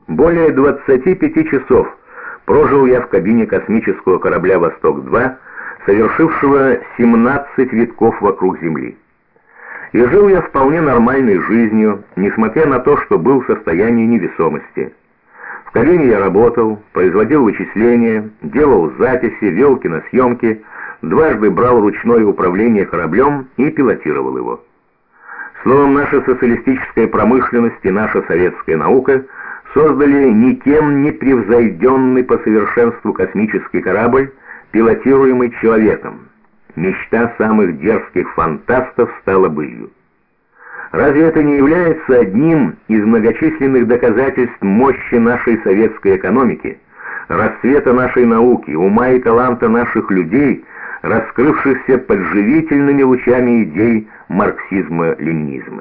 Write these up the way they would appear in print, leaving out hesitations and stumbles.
Более 25 часов прожил я в кабине космического корабля «Восток-2», совершившего 17 витков вокруг Земли. И жил я вполне нормальной жизнью, несмотря на то, что был в состоянии невесомости. В кабине я работал, производил вычисления, делал записи, вел киносъемки, дважды брал ручное управление кораблем и пилотировал его. Словом, наша социалистическая промышленность и наша советская наука создали никем не превзойденный по совершенству космический корабль, пилотируемый человеком. Мечта самых дерзких фантастов стала былью. Разве это не является одним из многочисленных доказательств мощи нашей советской экономики, расцвета нашей науки, ума и таланта наших людей, раскрывшихся под живительными лучами идей марксизма-ленинизма?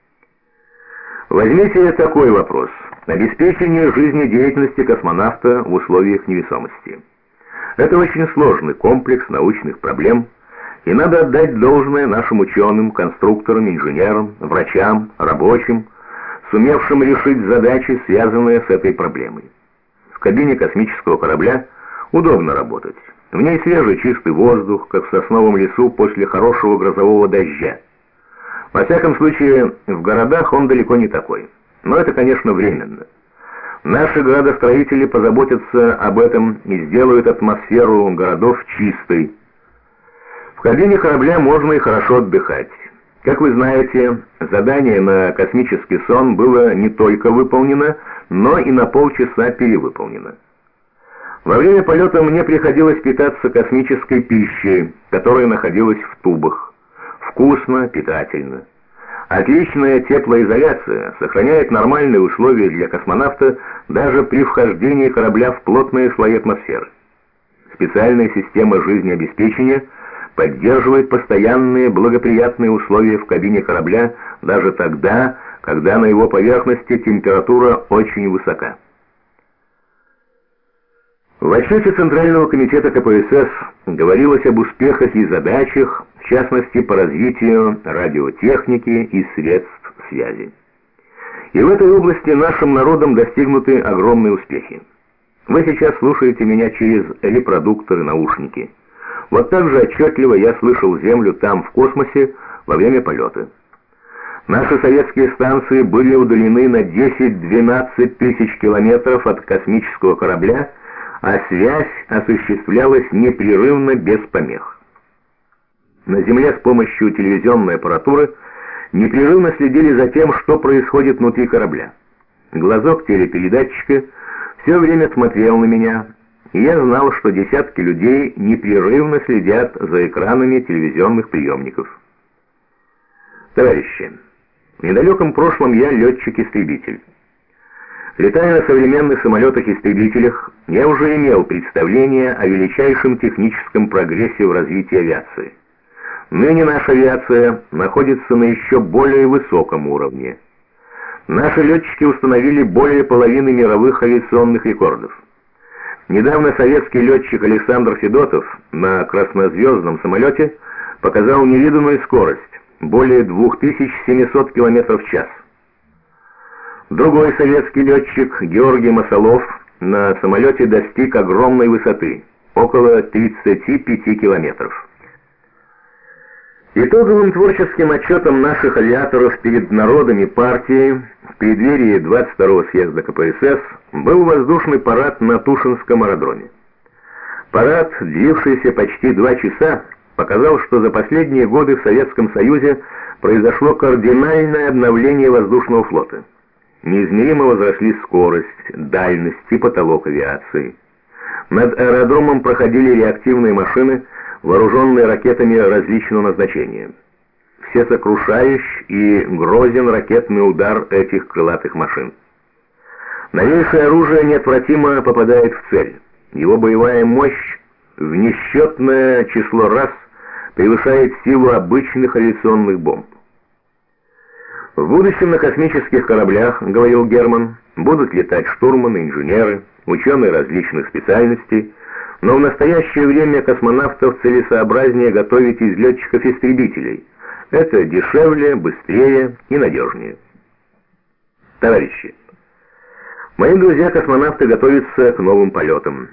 Возьмите такой вопрос: обеспечение жизнедеятельности космонавта в условиях невесомости. Это очень сложный комплекс научных проблем, и надо отдать должное нашим ученым, конструкторам, инженерам, врачам, рабочим, сумевшим решить задачи, связанные с этой проблемой. В кабине космического корабля удобно работать. В ней свежий чистый воздух, как в сосновом лесу после хорошего грозового дождя. Во всяком случае, в городах он далеко не такой. Но это, конечно, временно. Наши градостроители позаботятся об этом и сделают атмосферу городов чистой. В кабине корабля можно и хорошо отдыхать. Как вы знаете, задание на космический сон было не только выполнено, но и на полчаса перевыполнено. Во время полета мне приходилось питаться космической пищей, которая находилась в тубах. Вкусно, питательно. Отличная теплоизоляция сохраняет нормальные условия для космонавта даже при вхождении корабля в плотные слои атмосферы. Специальная система жизнеобеспечения поддерживает постоянные благоприятные условия в кабине корабля даже тогда, когда на его поверхности температура очень высока. В отчете Центрального комитета КПСС говорилось об успехах и задачах, в частности по развитию радиотехники и средств связи. И в этой области нашим народом достигнуты огромные успехи. Вы сейчас слушаете меня через репродукторы-наушники. Вот так же отчетливо я слышал Землю там, в космосе, во время полета. Наши советские станции были удалены на 10-12 тысяч километров от космического корабля, а связь осуществлялась непрерывно без помех. На Земле с помощью телевизионной аппаратуры непрерывно следили за тем, что происходит внутри корабля. Глазок телепередатчика все время смотрел на меня, и я знал, что десятки людей непрерывно следят за экранами телевизионных приемников. Товарищи, в недалеком прошлом я летчик-истребитель. Летая на современных самолетах-истребителях, я уже имел представление о величайшем техническом прогрессе в развитии авиации. Ныне наша авиация находится на еще более высоком уровне. Наши летчики установили более половины мировых авиационных рекордов. Недавно советский летчик Александр Федотов на краснозвездном самолете показал невиданную скорость – более 2700 км в час. Другой советский летчик Георгий Масолов на самолете достиг огромной высоты – около 35 километров. Итоговым творческим отчетом наших авиаторов перед народом и партией в преддверии 22-го съезда КПСС был воздушный парад на Тушинском аэродроме. Парад, длившийся почти 2 часа, показал, что за последние годы в Советском Союзе произошло кардинальное обновление воздушного флота. Неизмеримо возросли скорость, дальность и потолок авиации. Над аэродромом проходили реактивные машины, вооруженные ракетами различного назначения. Всесокрушающий и грозен ракетный удар этих крылатых машин. Новейшее оружие неотвратимо попадает в цель. Его боевая мощь в несчетное число раз превышает силу обычных авиационных бомб. В будущем на космических кораблях, говорил Герман, будут летать штурманы, инженеры, ученые различных специальностей, но в настоящее время космонавтов целесообразнее готовить из летчиков-истребителей. Это дешевле, быстрее и надежнее. Товарищи, Мои друзья-космонавты готовятся к новым полетам.